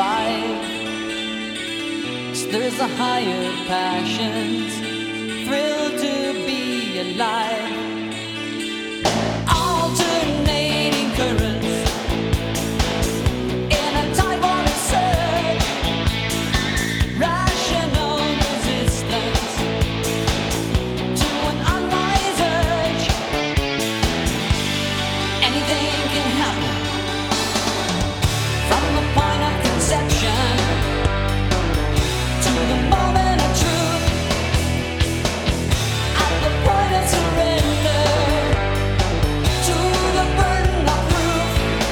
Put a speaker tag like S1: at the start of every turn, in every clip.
S1: survive. Stirs the higher passions, thrill to be alive. Alternating currents in a time-honored surge, rational resistance to an unwise urge. Anything can happen from the point of conception to the moment of truth, at the point of surrender to the burden of proof,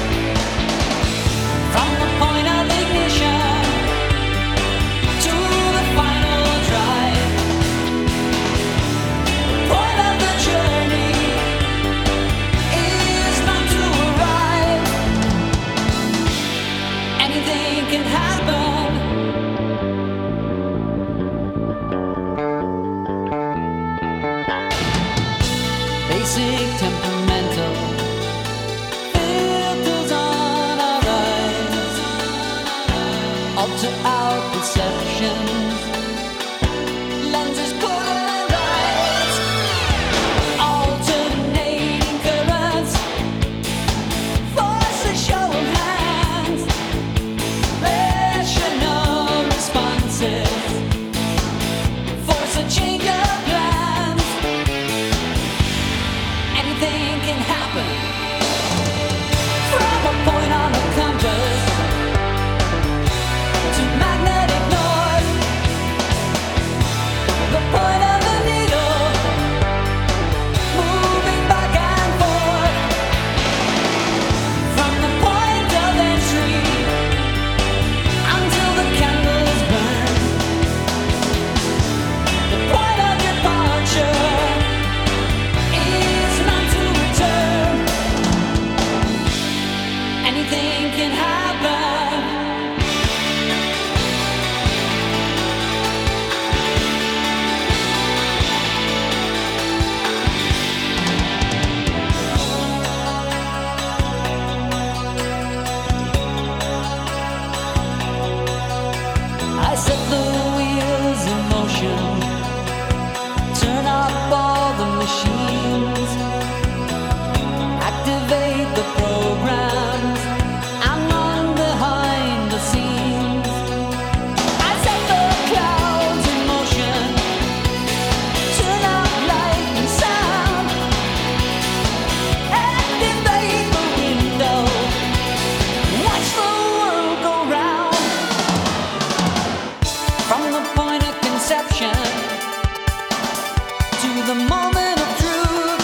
S1: from the point of ignition to the final drive. The point of the journey is not to arrive. Anything can happen. Basic temperamental filters on our eyes, alter our perceptions, lenses polarize. Alternating currents, force a show of hands, rational responses, force a change of plans. Anything can happen from a point on the compass to magnetic north, the point of the needle moving back and forth, from the point of entry until the candle is burned, the point of departure is not to return. Anything can happen. I set the wheels in motion, turn off all the machines, activate the programs, I'm on behind the scenes. I set the clouds in motion, turn out light and sound, activate the window, watch the world go round. From the point of conception to the moment of truth,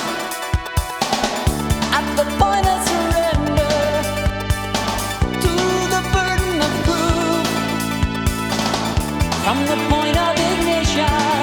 S1: at the point of surrender to the burden of proof, from the point of ignition